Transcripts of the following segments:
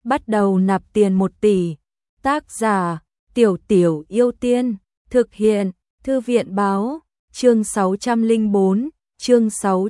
bắt đầu nạp tiền 1 tỷ. Tác giả, Tiểu Tiểu Yêu Tiên, thực hiện, Thư viện báo, chương 604, chương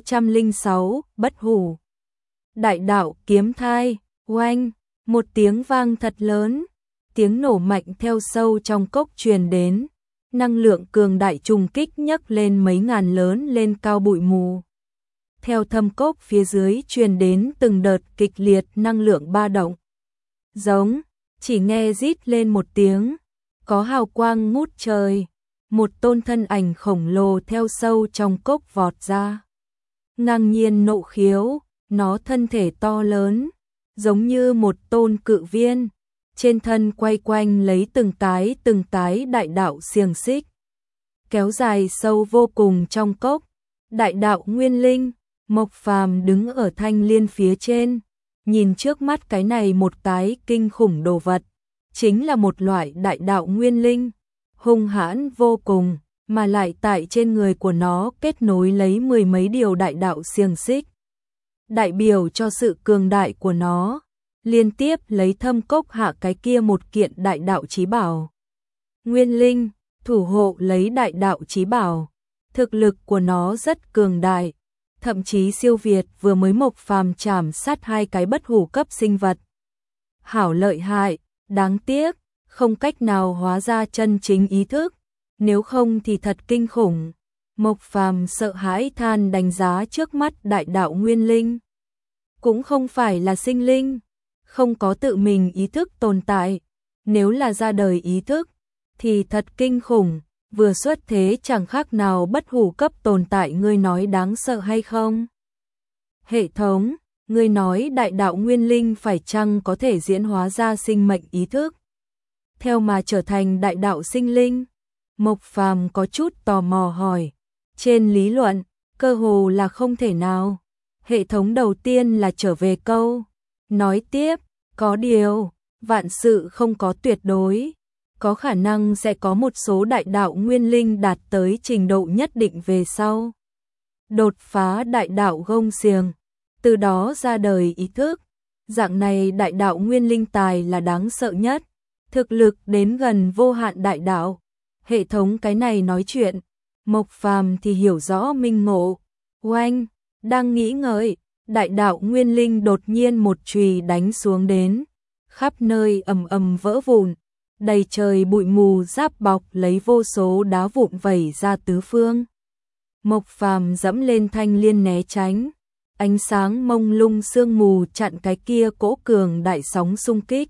606, bất hủ. Đại đạo kiếm thai, oanh, một tiếng vang thật lớn, tiếng nổ mạnh theo sâu trong cốc truyền đến, năng lượng cường đại trùng kích nhấc lên mấy ngàn lớn lên cao bụi mù. Theo thâm cốc phía dưới truyền đến từng đợt kịch liệt năng lượng ba động. Giống, chỉ nghe rít lên một tiếng, có hào quang ngút trời, một tôn thân ảnh khổng lồ theo sâu trong cốc vọt ra. Ngang nhiên nộ khiếu, nó thân thể to lớn, giống như một tôn cự viên, trên thân quay quanh lấy từng cái đại đạo xiềng xích, kéo dài sâu vô cùng trong cốc. Đại đạo nguyên linh, Mộc Phàm đứng ở thanh liên phía trên, nhìn trước mắt cái này một cái kinh khủng đồ vật, chính là một loại đại đạo nguyên linh, hung hãn vô cùng, mà lại tại trên người của nó kết nối lấy 10 mấy điều đại đạo xiềng xích, đại biểu cho sự cường đại của nó, liên tiếp lấy thâm cốc hạ cái kia một kiện đại đạo chí bảo. Nguyên linh, thủ hộ lấy đại đạo chí bảo, thực lực của nó rất cường đại, thậm chí siêu việt vừa mới Mộc Phàm chảm sát 2 cái bất hủ cấp sinh vật. Hảo lợi hại, đáng tiếc, không cách nào hóa ra chân chính ý thức, nếu không thì thật kinh khủng. Mộc Phàm sợ hãi than đánh giá trước mắt đại đạo nguyên linh. Cũng không phải là sinh linh, không có tự mình ý thức tồn tại, nếu là ra đời ý thức, thì thật kinh khủng, vừa xuất thế chẳng khác nào bất hủ cấp tồn tại, ngươi nói đáng sợ hay không? Hệ thống, ngươi nói đại đạo nguyên linh phải chăng có thể diễn hóa ra sinh mệnh ý thức, theo mà trở thành đại đạo sinh linh? Mộc Phàm có chút tò mò hỏi. Trên lý luận, cơ hồ là không thể nào. Hệ thống đầu tiên là trở về câu, nói tiếp, có điều, vạn sự không có tuyệt đối, có khả năng sẽ có một số đại đạo nguyên linh đạt tới trình độ nhất định về sau, đột phá đại đạo gông xiềng, từ đó ra đời ý thức. Dạng này đại đạo nguyên linh tài là đáng sợ nhất, thực lực đến gần vô hạn đại đạo. Hệ thống cái này nói chuyện, Mộc Phàm thì hiểu rõ minh ngộ. Oanh, đang nghĩ ngợi, đại đạo nguyên linh đột nhiên một chùy đánh xuống đến, khắp nơi ầm ầm vỡ vụn, đầy trời bụi mù giáp bọc lấy vô số đá vụn vẩy ra tứ phương. Mộc Phàm dẫm lên thanh liên né tránh, ánh sáng mông lung sương mù chặn cái kia cỗ cường đại sóng xung kích.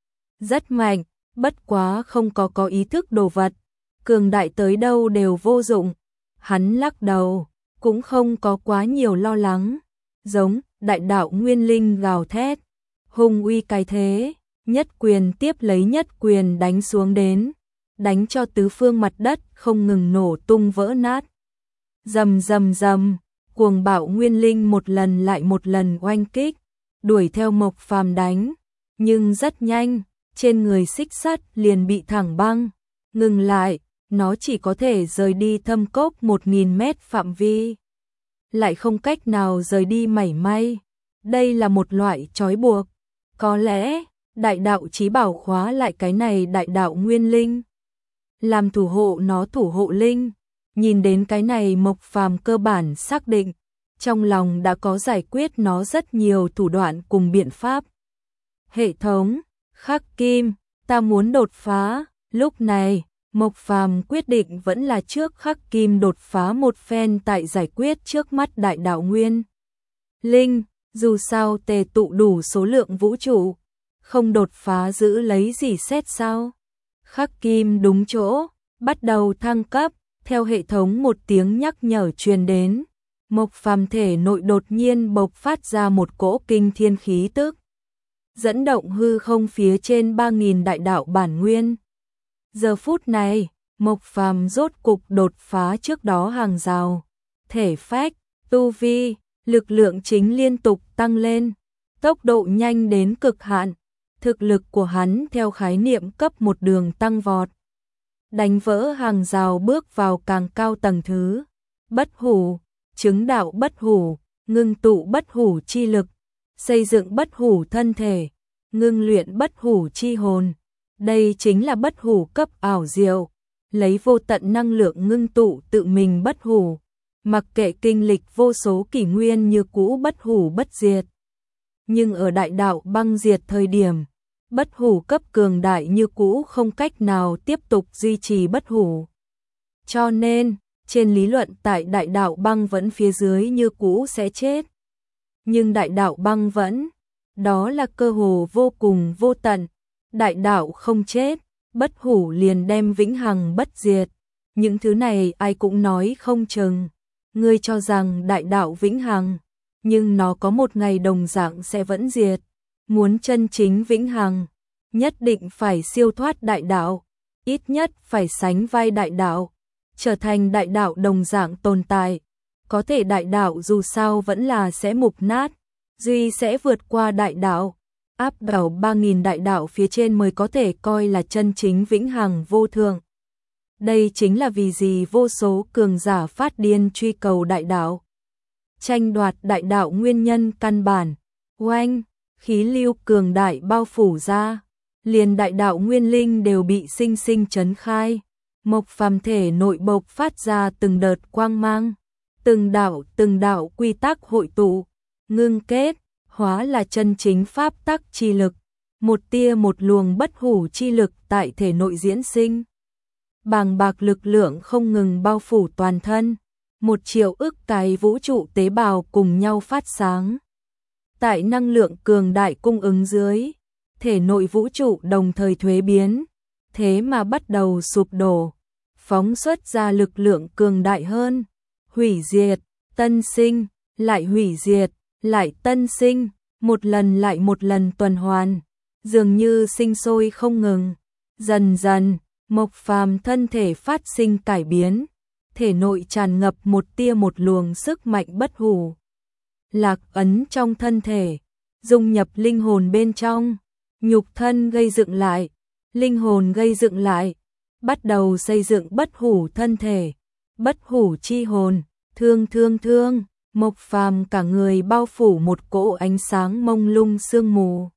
Rất mạnh, bất quá không có ý thức đồ vật, cường đại tới đâu đều vô dụng. Hắn lắc đầu, cũng không có quá nhiều lo lắng. Giống, đại đạo nguyên linh gào thét, hung uy cái thế, nhất quyền tiếp lấy nhất quyền đánh xuống đến, đánh cho tứ phương mặt đất không ngừng nổ tung vỡ nát. Rầm rầm rầm, cuồng bạo nguyên linh một lần lại một lần oanh kích, đuổi theo Mộc Phàm đánh, nhưng rất nhanh, trên người xích sắt liền bị thẳng băng, ngừng lại, nó chỉ có thể rời đi thâm cốc 1000 mét phạm vi, lại không cách nào rời đi mảy may. Đây là một loại trói buộc, có lẽ đại đạo chí bảo khóa lại cái này đại đạo nguyên linh, làm thủ hộ nó thủ hộ linh. Nhìn đến cái này Mộc Phàm cơ bản xác định, trong lòng đã có giải quyết nó rất nhiều thủ đoạn cùng biện pháp. Hệ thống, khắc kim, ta muốn đột phá. Lúc này, Mộc Phàm quyết định vẫn là trước khắc kim đột phá một phen tại giải quyết trước mắt đại đạo nguyên linh, dù sao tề tụ đủ số lượng vũ trụ, không đột phá giữ lấy gì xét sao. Khắc kim đúng chỗ, bắt đầu thăng cấp. Theo hệ thống một tiếng nhắc nhở truyền đến, Mộc Phàm thể nội đột nhiên bộc phát ra một cỗ kinh thiên khí tức, dẫn động hư không phía trên 3000 đại đạo bản nguyên. Giờ phút này, Mộc Phàm rốt cục đột phá trước đó hàng rào, thể phách, tu vi, lực lượng chính liên tục tăng lên, tốc độ nhanh đến cực hạn, thực lực của hắn theo khái niệm cấp một đường tăng vọt. Đánh vỡ hàng rào bước vào càng cao tầng thứ. Bất hủ, chứng đạo bất hủ, ngưng tụ bất hủ chi lực, xây dựng bất hủ thân thể, ngưng luyện bất hủ chi hồn. Đây chính là bất hủ cấp ảo diệu, lấy vô tận năng lượng ngưng tụ tự mình bất hủ, mặc kệ kinh lịch vô số kỷ nguyên như cũ bất hủ bất diệt. Nhưng ở đại đạo băng diệt thời điểm, bất hủ cấp cường đại như cũ không cách nào tiếp tục duy trì bất hủ. Cho nên, trên lý luận tại đại đạo băng vẫn phía dưới như cũ sẽ chết. Nhưng đại đạo băng vẫn, đó là cơ hồ vô cùng vô tận. Đại đạo không chết, bất hủ liền đem vĩnh hằng bất diệt. Những thứ này ai cũng nói không chừng. Ngươi cho rằng đại đạo vĩnh hằng, nhưng nó có một ngày đồng dạng sẽ vẫn diệt. Muốn chân chính vĩnh hằng, nhất định phải siêu thoát đại đạo, ít nhất phải sánh vai đại đạo, trở thành đại đạo đồng dạng tồn tại. Có thể đại đạo dù sao vẫn là sẽ mục nát, duy sẽ vượt qua đại đạo, áp đảo 3000 đại đạo phía trên mới có thể coi là chân chính vĩnh hằng vô thượng. Đây chính là vì gì vô số cường giả phát điên truy cầu đại đạo, tranh đoạt đại đạo nguyên nhân căn bản. Oanh, khí lưu cường đại bao phủ ra, liền đại đạo nguyên linh đều bị sinh sinh chấn khai. Mộc Phàm thể nội bộc phát ra từng đợt quang mang, từng đạo quy tắc hội tụ, ngưng kết, hóa là chân chính pháp tắc chi lực, một tia một luồng bất hủ chi lực tại thể nội diễn sinh. Bàng bạc lực lượng không ngừng bao phủ toàn thân, 1 triệu ức cái vũ trụ tế bào cùng nhau phát sáng. Tại năng lượng cường đại cung ứng dưới, thể nội vũ trụ đồng thời thuế biến, thế mà bắt đầu sụp đổ, phóng xuất ra lực lượng cường đại hơn, hủy diệt, tân sinh, lại hủy diệt, lại tân sinh, một lần lại một lần tuần hoàn, dường như sinh sôi không ngừng. Dần dần, Mộc Phàm thân thể phát sinh cải biến, thể nội tràn ngập một tia một luồng sức mạnh bất hủ. Lạc ấn trong thân thể, dung nhập linh hồn bên trong, nhục thân gây dựng lại, linh hồn gây dựng lại, bắt đầu xây dựng bất hủ thân thể, bất hủ chi hồn. Thương, Mộc Phàm cả người bao phủ một cỗ ánh sáng mông lung sương mù.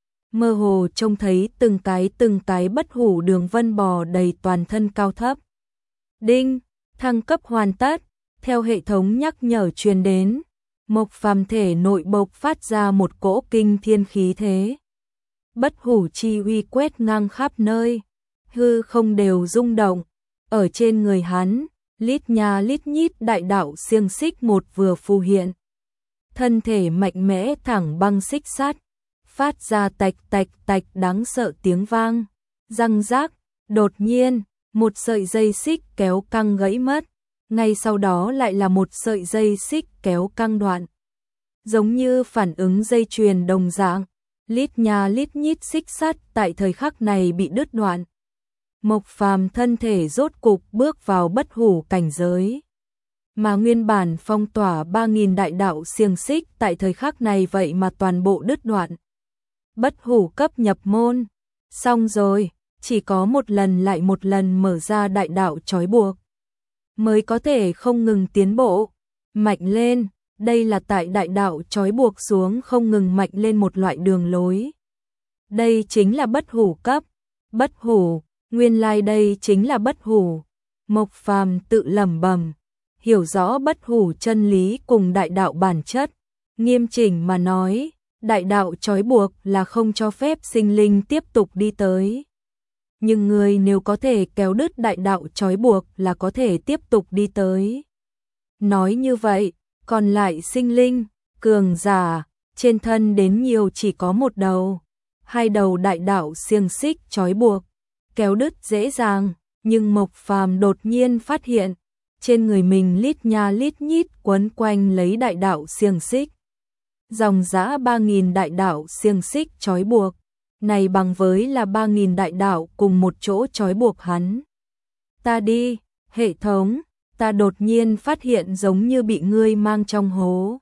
Mơ hồ trông thấy từng cái bất hủ đường vân bò đầy toàn thân cao thấp. Đinh, thăng cấp hoàn tất, theo hệ thống nhắc nhở truyền đến, Mộc Phàm thể nội bộc phát ra một cỗ kinh thiên khí thế. Bất hủ chi uy quét ngang khắp nơi, hư không đều rung động, ở trên người hắn, lít nha lít nhít đại đạo xiềng xích một vừa phù hiện. Thân thể mạnh mẽ thẳng băng xích sắt, phát ra tạch tạch đáng sợ tiếng vang, răng rác, đột nhiên, một sợi dây xích kéo căng gãy mất, ngay sau đó lại là một sợi dây xích kéo căng đoạn. Giống như phản ứng dây chuyền đồng dạng, lít nha lít nhít xích sắt tại thời khắc này bị đứt đoạn. Mộc Phàm thân thể rốt cục bước vào bất hủ cảnh giới, mà nguyên bản phong tỏa 3000 đại đạo xiềng xích tại thời khắc này vậy mà toàn bộ đứt đoạn. Bất hủ cấp nhập môn, xong rồi, chỉ có một lần lại một lần mở ra đại đạo trói buộc, mới có thể không ngừng tiến bộ, mạnh lên. Đây là tại đại đạo trói buộc xuống không ngừng mạnh lên một loại đường lối. Đây chính là bất hủ cấp, bất hủ, nguyên lai đây chính là bất hủ. Mộc Phàm tự lẩm bẩm, hiểu rõ bất hủ chân lý cùng đại đạo bản chất. Nghiêm chỉnh mà nói, đại đạo trói buộc là không cho phép sinh linh tiếp tục đi tới. Nhưng người nếu có thể kéo đứt đại đạo trói buộc là có thể tiếp tục đi tới. Nói như vậy, còn lại sinh linh, cường giả, trên thân đến nhiều chỉ có một đầu, 2 đầu đại đạo xiềng xích trói buộc, kéo đứt dễ dàng, nhưng Mộc Phàm đột nhiên phát hiện, trên người mình lít nha lít nhít quấn quanh lấy đại đạo xiềng xích. Dòng dã 3000 đại đạo xiềng xích trói buộc, này bằng với là 3000 đại đạo cùng một chỗ trói buộc hắn. Ta đi, hệ thống, ta đột nhiên phát hiện giống như bị ngươi mang trong hố.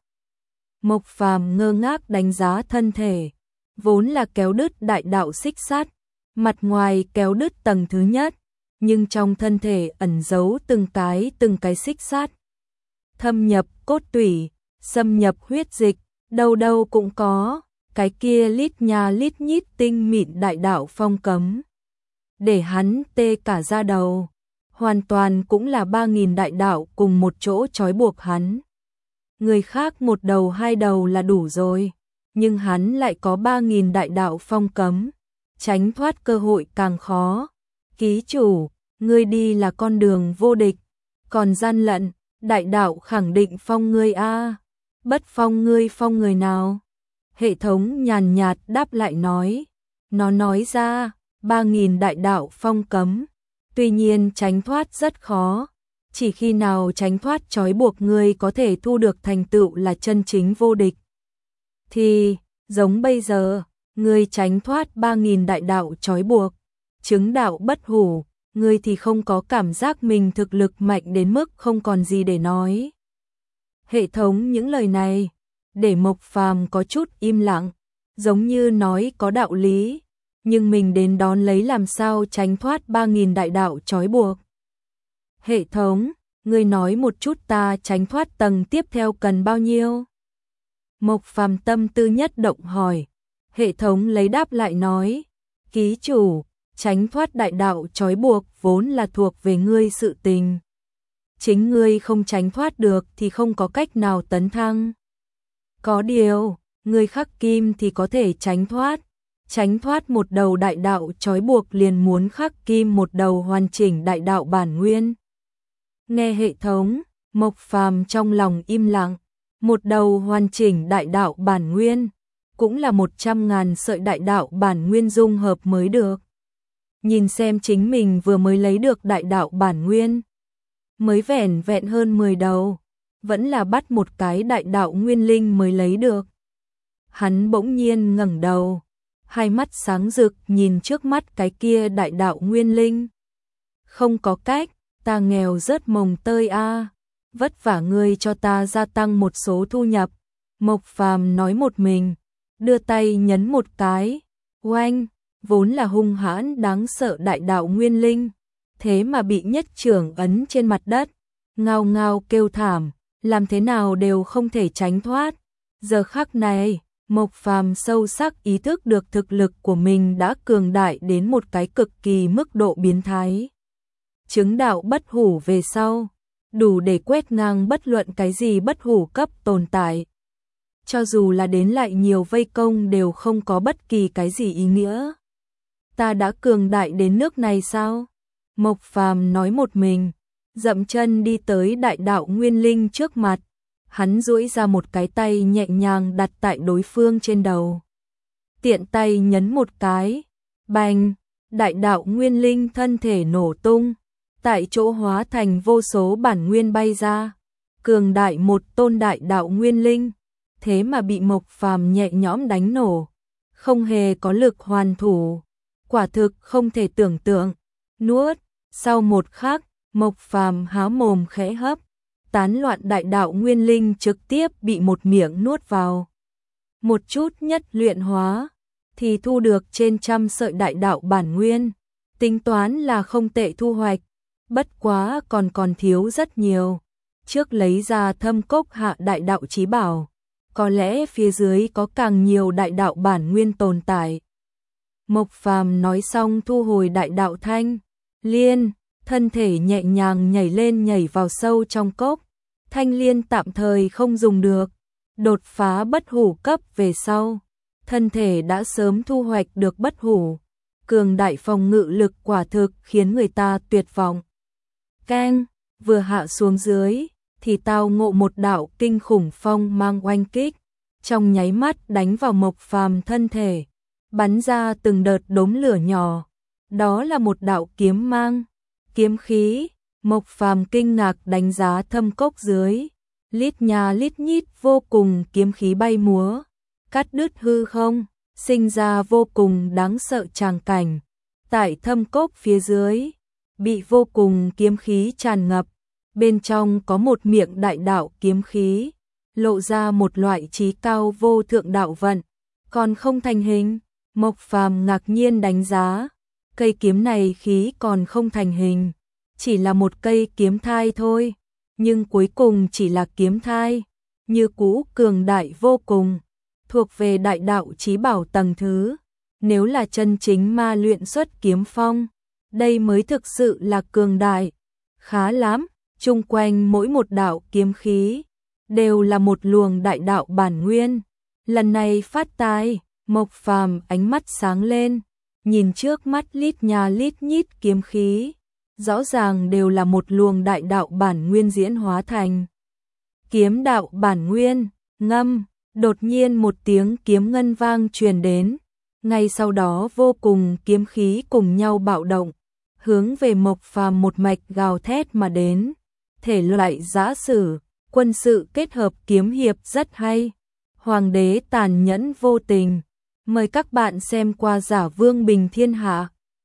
Mộc Phàm ngơ ngác đánh giá thân thể, vốn là kéo đứt đại đạo xích sắt, mặt ngoài kéo đứt tầng thứ nhất, nhưng trong thân thể ẩn giấu từng cái xích sắt, thâm nhập cốt tủy, xâm nhập huyết dịch, đâu đâu cũng có, cái kia lít nha lít nhít tinh mịn đại đạo phong cấm. Để hắn tê cả da đầu, hoàn toàn cũng là 3.000 đại đạo cùng một chỗ trói buộc hắn. Người khác một đầu hai đầu là đủ rồi, nhưng hắn lại có 3.000 đại đạo phong cấm, tránh thoát cơ hội càng khó. Ký chủ, ngươi đi là con đường vô địch, còn gian lận, đại đạo khẳng định phong ngươi a. Bất phong ngươi phong người nào? Hệ thống nhàn nhạt đáp lại nói. Nó nói ra, 3.000 đại đạo phong cấm, tuy nhiên tránh thoát rất khó, chỉ khi nào tránh thoát trói buộc ngươi có thể thu được thành tựu là chân chính vô địch. Thì, giống bây giờ, ngươi tránh thoát 3.000 đại đạo trói buộc, chứng đạo bất hủ, ngươi thì không có cảm giác mình thực lực mạnh đến mức không còn gì để nói. Hệ thống những lời này, để Mộc Phàm có chút im lặng, giống như nói có đạo lý, nhưng mình đến đón lấy làm sao tránh thoát 3.000 đại đạo trói buộc. Hệ thống, ngươi nói một chút ta tránh thoát tầng tiếp theo cần bao nhiêu? Mộc Phàm tâm tư nhất động hỏi. Hệ thống lấy đáp lại nói, ký chủ, tránh thoát đại đạo trói buộc vốn là thuộc về ngươi sự tình. Chính ngươi không tránh thoát được thì không có cách nào tấn thăng. Có điều, ngươi khắc kim thì có thể tránh thoát một đầu đại đạo trói buộc liền muốn khắc kim một đầu hoàn chỉnh đại đạo bản nguyên. Nghe hệ thống, Mộc Phàm trong lòng im lặng, một đầu hoàn chỉnh đại đạo bản nguyên, cũng là 100.000 sợi đại đạo bản nguyên dung hợp mới được. Nhìn xem chính mình vừa mới lấy được đại đạo bản nguyên, mới vẻn vẹn hơn 10 đầu, vẫn là bắt một cái đại đạo nguyên linh mới lấy được. Hắn bỗng nhiên ngẩng đầu, hai mắt sáng rực nhìn trước mắt cái kia đại đạo nguyên linh. Không có cách, ta nghèo rớt mồng tơi a, vất vả ngươi cho ta gia tăng một số thu nhập. Mộc Phàm nói một mình, đưa tay nhấn một cái, oanh, vốn là hung hãn đáng sợ đại đạo nguyên linh, thế mà bị nhất trưởng ấn trên mặt đất, ngao ngao kêu thảm, làm thế nào đều không thể tránh thoát. Giờ khắc này, Mộc Phàm sâu sắc ý thức được thực lực của mình đã cường đại đến một cái cực kỳ mức độ biến thái. Chứng đạo bất hủ về sau, đủ để quét ngang bất luận cái gì bất hủ cấp tồn tại. Cho dù là đến lại nhiều vây công đều không có bất kỳ cái gì ý nghĩa. Ta đã cường đại đến nước này sao? Mộc Phàm nói một mình, dậm chân đi tới đại đạo nguyên linh trước mặt. Hắn duỗi ra một cái tay nhẹ nhàng đặt tại đối phương trên đầu. Tiện tay nhấn một cái, bành, đại đạo nguyên linh thân thể nổ tung, tại chỗ hóa thành vô số bản nguyên bay ra. Cường đại một tôn đại đạo nguyên linh, thế mà bị Mộc Phàm nhẹ nhõm đánh nổ, không hề có lực hoàn thủ, quả thực không thể tưởng tượng. Nuốt, sau một khắc, Mộc Phàm há mồm khẽ hấp, tán loạn đại đạo nguyên linh trực tiếp bị một miệng nuốt vào. Một chút nhất luyện hóa, thì thu được trên trăm sợi đại đạo bản nguyên, tính toán là không tệ thu hoạch, bất quá còn thiếu rất nhiều. Trước lấy ra Thâm Cốc hạ đại đạo chí bảo, có lẽ phía dưới có càng nhiều đại đạo bản nguyên tồn tại. Mộc Phàm nói xong thu hồi đại đạo thanh liên, thân thể nhẹ nhàng nhảy lên nhảy vào sâu trong cốc. Thanh liên tạm thời không dùng được, đột phá bất hủ cấp về sau, thân thể đã sớm thu hoạch được bất hủ. Cường đại phòng ngự lực quả thực khiến người ta tuyệt vọng. Keng, vừa hạ xuống dưới, thì tao ngộ một đạo kinh khủng phong mang oanh kích, trong nháy mắt đánh vào Mộc Phàm thân thể, bắn ra từng đợt đốm lửa nhỏ. Đó là một đạo kiếm mang, kiếm khí. Mộc Phàm kinh ngạc đánh giá thâm cốc dưới, lít nha lít nhít vô cùng kiếm khí bay múa, cắt đứt hư không, sinh ra vô cùng đáng sợ tràng cảnh. Tại thâm cốc phía dưới, bị vô cùng kiếm khí tràn ngập, bên trong có một miệng đại đạo kiếm khí, lộ ra một loại trí cao vô thượng đạo vận, còn không thành hình. Mộc Phàm ngạc nhiên đánh giá, cây kiếm này khí còn không thành hình, chỉ là một cây kiếm thai thôi, nhưng cuối cùng chỉ là kiếm thai, như cũ cường đại vô cùng. thuộc về đại đạo chí bảo tầng thứ. Nếu là chân chính ma luyện xuất kiếm phong, đây mới thực sự là cường đại. Khá lắm, chung quanh mỗi một đạo kiếm khí đều là một luồng đại đạo bản nguyên. Lần này phát tài, Mộc Phàm ánh mắt sáng lên, nhìn trước mắt lít nhà lít nhít kiếm khí, rõ ràng đều là một luồng đại đạo bản nguyên diễn hóa thành. Kiếm đạo bản nguyên, ngâm, đột nhiên một tiếng kiếm ngân vang truyền đến, ngay sau đó vô cùng kiếm khí cùng nhau bạo động, hướng về Mộc Phàm một mạch gào thét mà đến. Thể loại giã sử, quân sự kết hợp kiếm hiệp rất hay. Hoàng đế tàn nhẫn vô tình. Mời các bạn xem qua Giả Vương Bình Thiên Hạ.